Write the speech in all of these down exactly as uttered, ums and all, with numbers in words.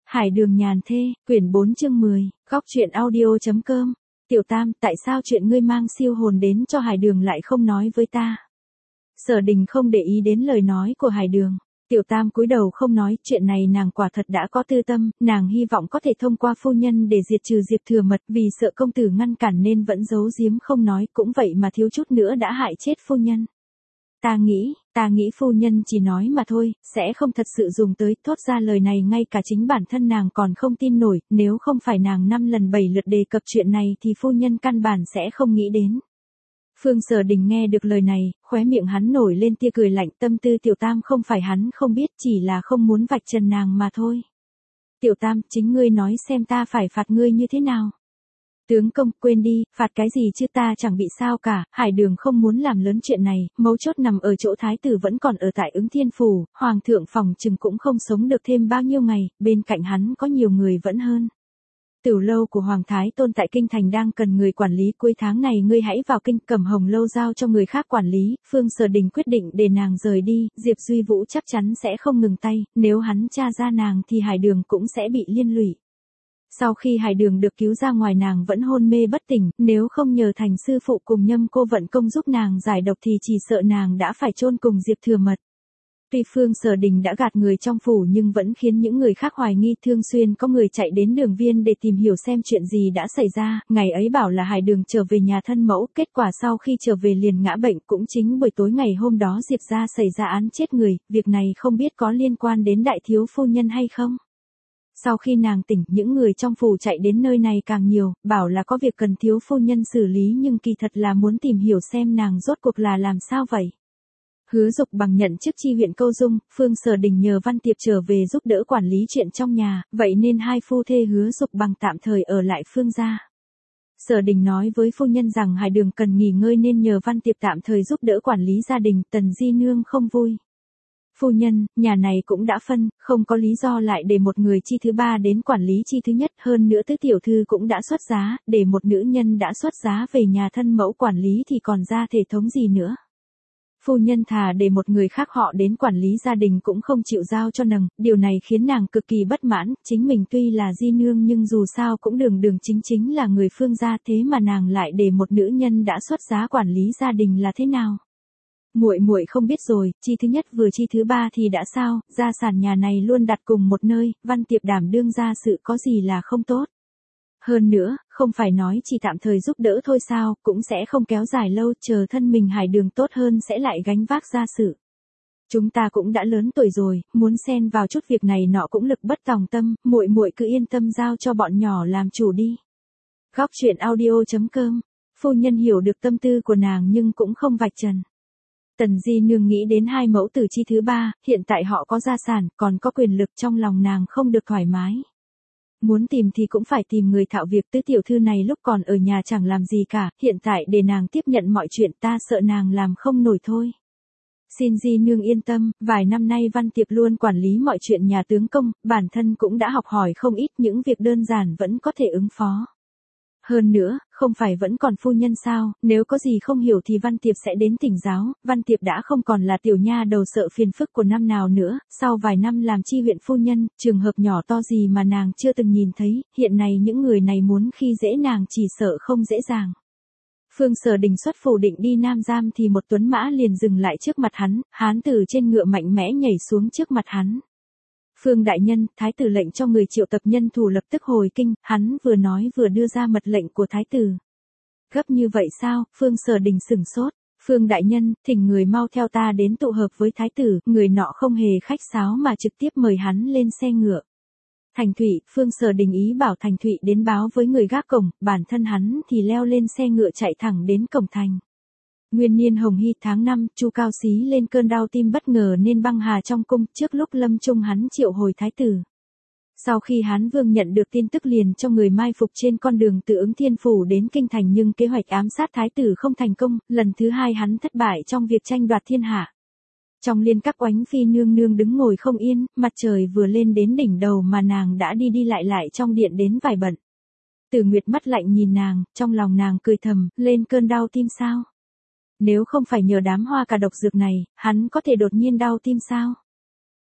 Hải Đường Nhàn Thê, quyển bốn chương mười, góc truyện audio.com. Tiểu Tam, tại sao chuyện ngươi mang siêu hồn đến cho Hải Đường lại không nói với ta? Sở Đình không để ý đến lời nói của Hải Đường. Tiểu Tam cúi đầu không nói, chuyện này nàng quả thật đã có tư tâm, nàng hy vọng có thể thông qua phu nhân để diệt trừ Diệp Thừa Mật, vì sợ công tử ngăn cản nên vẫn giấu giếm không nói, cũng vậy mà thiếu chút nữa đã hại chết phu nhân. Ta nghĩ, ta nghĩ phu nhân chỉ nói mà thôi, sẽ không thật sự dùng tới, thốt ra lời này ngay cả chính bản thân nàng còn không tin nổi, nếu không phải nàng năm lần bảy lượt đề cập chuyện này thì phu nhân căn bản sẽ không nghĩ đến. Phương Sở Đình nghe được lời này, khóe miệng hắn nổi lên tia cười lạnh, tâm tư Tiểu Tam không phải hắn không biết, chỉ là không muốn vạch trần nàng mà thôi. Tiểu Tam, chính ngươi nói xem ta phải phạt ngươi như thế nào? Tướng công, quên đi, phạt cái gì chứ, ta chẳng bị sao cả. Hải Đường không muốn làm lớn chuyện này, mấu chốt nằm ở chỗ thái tử vẫn còn ở tại Ứng Thiên Phủ, hoàng thượng phòng chừng cũng không sống được thêm bao nhiêu ngày, bên cạnh hắn có nhiều người vẫn hơn. Tửu lâu của Hoàng Thái Tôn tại Kinh Thành đang cần người quản lý, cuối tháng này ngươi hãy vào kinh, Cẩm Hồng lâu giao cho người khác quản lý. Phương Sở Đình quyết định để nàng rời đi, Diệp Duy Vũ chắc chắn sẽ không ngừng tay, nếu hắn tra ra nàng thì Hải Đường cũng sẽ bị liên lụy. Sau khi Hải Đường được cứu ra ngoài nàng vẫn hôn mê bất tỉnh, nếu không nhờ Thành sư phụ cùng Nhâm Cô Vận Công giúp nàng giải độc thì chỉ sợ nàng đã phải chôn cùng Diệp Thừa Mật. Tuy Phương Sở Đình đã gạt người trong phủ nhưng vẫn khiến những người khác hoài nghi, thường xuyên có người chạy đến Đường Viên để tìm hiểu xem chuyện gì đã xảy ra, ngày ấy bảo là Hải Đường trở về nhà thân mẫu, kết quả sau khi trở về liền ngã bệnh, cũng chính buổi tối ngày hôm đó Diệp gia xảy ra án chết người, việc này không biết có liên quan đến đại thiếu phu nhân hay không? Sau khi nàng tỉnh, những người trong phủ chạy đến nơi này càng nhiều, bảo là có việc cần thiếu phu nhân xử lý nhưng kỳ thật là muốn tìm hiểu xem nàng rốt cuộc là làm sao vậy. Hứa Dục Bằng nhận chức chi huyện Câu Dung, Phương Sở Đình nhờ Văn Tiệp trở về giúp đỡ quản lý chuyện trong nhà, vậy nên hai phu thê Hứa Dục Bằng tạm thời ở lại Phương gia. Sở Đình nói với phu nhân rằng Hải Đường cần nghỉ ngơi nên nhờ Văn Tiệp tạm thời giúp đỡ quản lý gia đình, Tần Di Nương không vui. Phu nhân, nhà này cũng đã phân, không có lý do lại để một người chi thứ ba đến quản lý chi thứ nhất, hơn nữa tứ tiểu thư cũng đã xuất giá, để một nữ nhân đã xuất giá về nhà thân mẫu quản lý thì còn ra thể thống gì nữa. Phu nhân thà để một người khác họ đến quản lý gia đình cũng không chịu giao cho nàng, điều này khiến nàng cực kỳ bất mãn, chính mình tuy là di nương nhưng dù sao cũng đường đường chính chính là người Phương gia, thế mà nàng lại để một nữ nhân đã xuất giá quản lý gia đình là thế nào? Muội muội không biết rồi, chi thứ nhất vừa chi thứ ba thì đã sao, gia sản nhà này luôn đặt cùng một nơi, Văn Tiệp đảm đương gia sự có gì là không tốt. Hơn nữa, không phải nói chỉ tạm thời giúp đỡ thôi sao, cũng sẽ không kéo dài lâu, chờ thân mình Hải Đường tốt hơn sẽ lại gánh vác gia sự. Chúng ta cũng đã lớn tuổi rồi, muốn xen vào chút việc này nọ cũng lực bất tòng tâm, muội muội cứ yên tâm giao cho bọn nhỏ làm chủ đi. Góc truyện audio.com. Phu nhân hiểu được tâm tư của nàng nhưng cũng không vạch trần. Tần Di Nương nghĩ đến hai mẫu tử chi thứ ba, hiện tại họ có gia sản, còn có quyền lực, trong lòng nàng không được thoải mái. Muốn tìm thì cũng phải tìm người thạo việc, tứ tiểu thư này lúc còn ở nhà chẳng làm gì cả, hiện tại để nàng tiếp nhận mọi chuyện ta sợ nàng làm không nổi thôi. Xin Di Nương yên tâm, vài năm nay Văn Tiệp luôn quản lý mọi chuyện nhà tướng công, bản thân cũng đã học hỏi không ít, những việc đơn giản vẫn có thể ứng phó. Hơn nữa, không phải vẫn còn phu nhân sao, nếu có gì không hiểu thì Văn Tiệp sẽ đến thỉnh giáo, Văn Tiệp đã không còn là tiểu nha đầu sợ phiền phức của năm nào nữa, sau vài năm làm chi huyện phu nhân, trường hợp nhỏ to gì mà nàng chưa từng nhìn thấy, hiện nay những người này muốn khi dễ nàng chỉ sợ không dễ dàng. Phương Sở Đình xuất phủ định đi Nam Giam thì một tuấn mã liền dừng lại trước mặt hắn, hán tử trên ngựa mạnh mẽ nhảy xuống trước mặt hắn. Phương đại nhân, thái tử lệnh cho người triệu tập nhân thủ lập tức hồi kinh, hắn vừa nói vừa đưa ra mật lệnh của thái tử. Gấp như vậy sao? Phương Sở Đình sửng sốt. Phương đại nhân, thỉnh người mau theo ta đến tụ hợp với thái tử, người nọ không hề khách sáo mà trực tiếp mời hắn lên xe ngựa. Thành Thụy, Phương Sở Đình ý bảo Thành Thụy đến báo với người gác cổng, bản thân hắn thì leo lên xe ngựa chạy thẳng đến cổng thành. Nguyên niên Hồng Hy tháng năm, Chu Cao Xí lên cơn đau tim bất ngờ nên băng hà trong cung, trước lúc lâm chung hắn triệu hồi thái tử. Sau khi Hán Vương nhận được tin tức liền cho người mai phục trên con đường từ Ứng Thiên Phủ đến Kinh Thành nhưng kế hoạch ám sát thái tử không thành công, lần thứ hai hắn thất bại trong việc tranh đoạt thiên hạ. Trong liên các Oánh Phi nương nương đứng ngồi không yên, mặt trời vừa lên đến đỉnh đầu mà nàng đã đi đi lại lại trong điện đến vài bận. Tử Nguyệt mắt lạnh nhìn nàng, trong lòng nàng cười thầm, lên cơn đau tim sao? Nếu không phải nhờ đám hoa cà độc dược này, hắn có thể đột nhiên đau tim sao?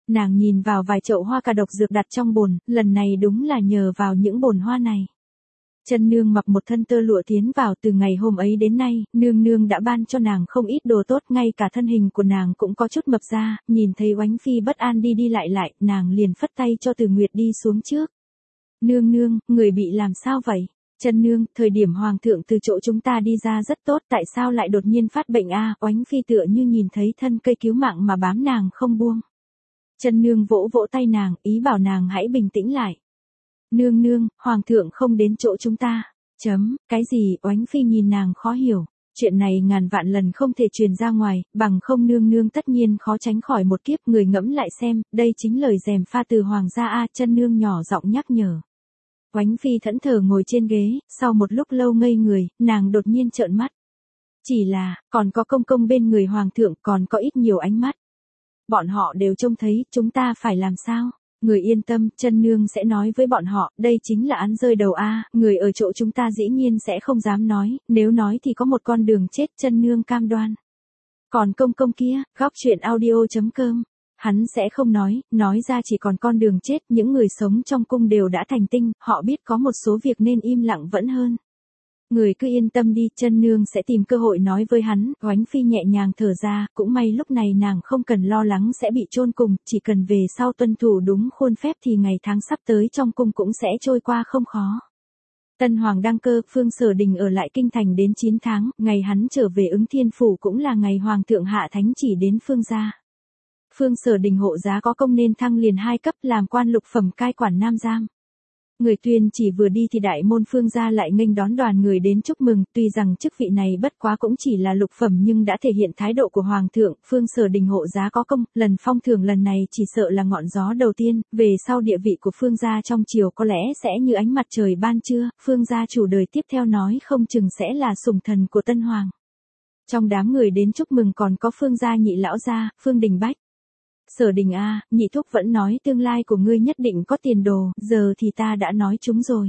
Nàng nhìn vào vài chậu hoa cà độc dược đặt trong bồn, lần này đúng là nhờ vào những bồn hoa này. Chân nương mặc một thân tơ lụa tiến vào, từ ngày hôm ấy đến nay, nương nương đã ban cho nàng không ít đồ tốt, ngay cả thân hình của nàng cũng có chút mập ra, nhìn thấy Oánh Phi bất an đi đi lại lại, nàng liền phất tay cho Từ Nguyệt đi xuống trước. Nương nương, người bị làm sao vậy? Chân nương, thời điểm hoàng thượng từ chỗ chúng ta đi ra rất tốt, tại sao lại đột nhiên phát bệnh a? Oánh Phi tựa như nhìn thấy thân cây cứu mạng mà bám nàng không buông. Chân nương vỗ vỗ tay nàng, ý bảo nàng hãy bình tĩnh lại. Nương nương, hoàng thượng không đến chỗ chúng ta. Chấm, cái gì? Oánh Phi nhìn nàng khó hiểu. Chuyện này ngàn vạn lần không thể truyền ra ngoài, bằng không nương nương tất nhiên khó tránh khỏi một kiếp. Người ngẫm lại xem, đây chính lời gièm pha từ hoàng gia a. Chân nương nhỏ giọng nhắc nhở. Oánh Phi thẫn thờ ngồi trên ghế, sau một lúc lâu ngây người, nàng đột nhiên trợn mắt. Chỉ là, còn có công công bên người hoàng thượng, còn có ít nhiều ánh mắt. Bọn họ đều trông thấy, chúng ta phải làm sao? Người yên tâm, chân nương sẽ nói với bọn họ, đây chính là án rơi đầu a, người ở chỗ chúng ta dĩ nhiên sẽ không dám nói, nếu nói thì có một con đường chết, chân nương cam đoan. Còn công công kia, góc chuyện audio chấm com, hắn sẽ không nói, nói ra chỉ còn con đường chết, những người sống trong cung đều đã thành tinh, họ biết có một số việc nên im lặng vẫn hơn. Người cứ yên tâm đi, chân nương sẽ tìm cơ hội nói với hắn. Oánh Phi nhẹ nhàng thở ra, cũng may lúc này nàng không cần lo lắng sẽ bị chôn cùng, chỉ cần về sau tuân thủ đúng khuôn phép thì ngày tháng sắp tới trong cung cũng sẽ trôi qua không khó. Tân hoàng đăng cơ, Phương Sở Đình ở lại kinh thành đến chín tháng, ngày hắn trở về Ứng Thiên phủ cũng là ngày hoàng thượng hạ thánh chỉ đến Phương gia. Phương Sở Đình hộ giá có công nên thăng liền hai cấp, làm quan lục phẩm cai quản Nam Giang. Người tuyên chỉ vừa đi thì đại môn Phương gia lại nghênh đón đoàn người đến chúc mừng, tuy rằng chức vị này bất quá cũng chỉ là lục phẩm nhưng đã thể hiện thái độ của hoàng thượng. Phương Sở Đình hộ giá có công, lần phong thưởng lần này chỉ sợ là ngọn gió đầu tiên, về sau địa vị của Phương gia trong triều có lẽ sẽ như ánh mặt trời ban trưa. Phương gia chủ đời tiếp theo nói không chừng sẽ là sủng thần của tân hoàng. Trong đám người đến chúc mừng còn có Phương gia nhị lão gia, Phương Đình Bách. Sở Đình a, nhị thúc vẫn nói tương lai của ngươi nhất định có tiền đồ, giờ thì ta đã nói chúng rồi.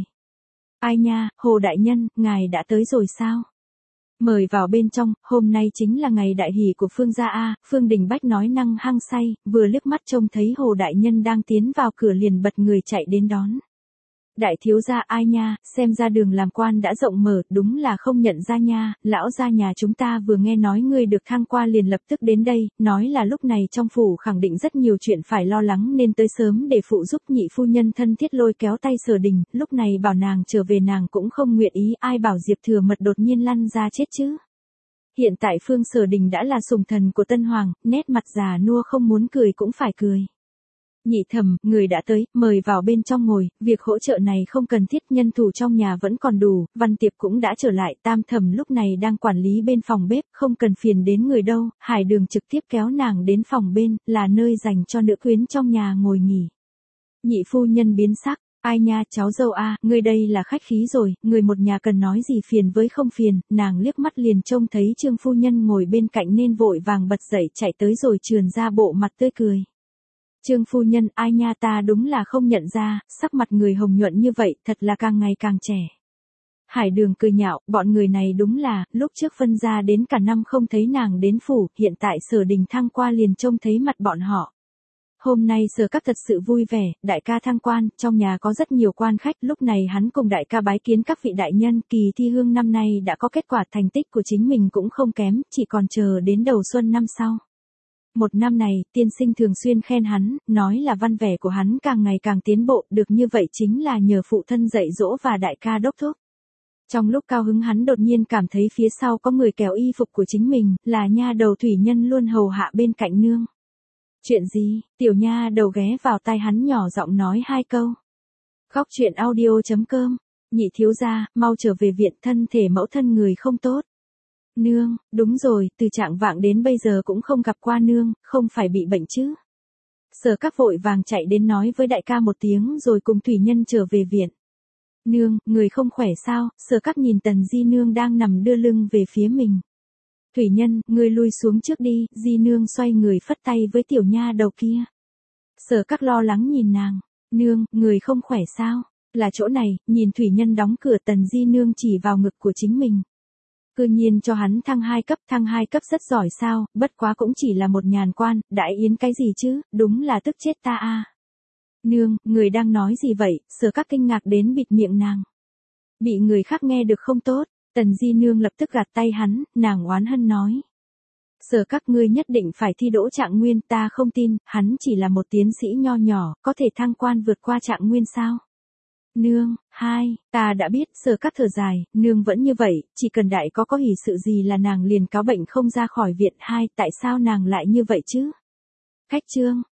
Ai nha, Hồ đại nhân, ngài đã tới rồi sao? Mời vào bên trong, hôm nay chính là ngày đại hỷ của Phương gia a. Phương Đình Bách nói năng hăng say, vừa liếc mắt trông thấy Hồ đại nhân đang tiến vào cửa liền bật người chạy đến đón. Đại thiếu gia, ai nha, xem ra đường làm quan đã rộng mở, đúng là không nhận ra nha, lão gia nhà chúng ta vừa nghe nói ngươi được thăng qua liền lập tức đến đây, nói là lúc này trong phủ khẳng định rất nhiều chuyện phải lo lắng nên tới sớm để phụ giúp. Nhị phu nhân thân thiết lôi kéo tay Sở Đình, lúc này bảo nàng trở về nàng cũng không nguyện ý, ai bảo Diệp Thừa Mật đột nhiên lăn ra chết chứ. Hiện tại Phương Sở Đình đã là sủng thần của tân hoàng, nét mặt già nua không muốn cười cũng phải cười. Nhị thẩm, người đã tới, mời vào bên trong ngồi, việc hỗ trợ này không cần thiết, nhân thủ trong nhà vẫn còn đủ, Văn Tiệp cũng đã trở lại, Tam thẩm lúc này đang quản lý bên phòng bếp, không cần phiền đến người đâu. Hải Đường trực tiếp kéo nàng đến phòng bên, là nơi dành cho nữ quyến trong nhà ngồi nghỉ. Nhị phu nhân biến sắc, ai nha, cháu dâu a, ngươi đây là khách khí rồi, người một nhà cần nói gì phiền với không phiền. Nàng liếc mắt liền trông thấy Trương phu nhân ngồi bên cạnh nên vội vàng bật dậy chạy tới rồi trườn ra bộ mặt tươi cười. Trương phu nhân, ai nha, ta đúng là không nhận ra, sắc mặt người hồng nhuận như vậy, thật là càng ngày càng trẻ. Hải Đường cười nhạo, bọn người này đúng là, lúc trước phân ra đến cả năm không thấy nàng đến phủ, hiện tại Sở Đình thăng qua liền trông thấy mặt bọn họ. Hôm nay Sở các thật sự vui vẻ, đại ca thăng quan, trong nhà có rất nhiều quan khách, lúc này hắn cùng đại ca bái kiến các vị đại nhân. Kỳ thi hương năm nay đã có kết quả, thành tích của chính mình cũng không kém, chỉ còn chờ đến đầu xuân năm sau. Một năm này, tiên sinh thường xuyên khen hắn, nói là văn vẻ của hắn càng ngày càng tiến bộ, được như vậy chính là nhờ phụ thân dạy dỗ và đại ca đốc thúc. Trong lúc cao hứng hắn đột nhiên cảm thấy phía sau có người kéo y phục của chính mình, là nha đầu Thủy Nhân luôn hầu hạ bên cạnh nương. Chuyện gì? Tiểu nha đầu ghé vào tai hắn nhỏ giọng nói hai câu. Góc chuyện audio chấm com, nhị thiếu gia, mau trở về viện, thân thể mẫu thân người không tốt. Nương, đúng rồi, từ trạng vạng đến bây giờ cũng không gặp qua nương, không phải bị bệnh chứ. Sở các vội vàng chạy đến nói với đại ca một tiếng rồi cùng Thủy Nhân trở về viện. Nương, người không khỏe sao? Sở các nhìn Tần Di Nương đang nằm đưa lưng về phía mình. Thủy Nhân, ngươi lui xuống trước đi. Di Nương xoay người phất tay với tiểu nha đầu kia. Sở các lo lắng nhìn nàng. Nương, người không khỏe sao? Là chỗ này, nhìn Thủy Nhân đóng cửa, Tần Di Nương chỉ vào ngực của chính mình. Cư nhiên cho hắn thăng hai cấp, thăng hai cấp rất giỏi sao, bất quá cũng chỉ là một nhàn quan, đại yến cái gì chứ, đúng là tức chết ta a. Nương, người đang nói gì vậy, Sở Các kinh ngạc đến bịt miệng nàng. Bị người khác nghe được không tốt, Tần Di Nương lập tức gạt tay hắn, nàng oán hân nói. Sở Các ngươi nhất định phải thi đỗ Trạng Nguyên, ta không tin, hắn chỉ là một tiến sĩ nho nhỏ, có thể thăng quan vượt qua Trạng Nguyên sao? Nương, hai, ta đã biết, Sở Các thở dài, nương vẫn như vậy, chỉ cần đại có có hỉ sự gì là nàng liền cáo bệnh không ra khỏi viện. Hai, tại sao nàng lại như vậy chứ? Khách trương,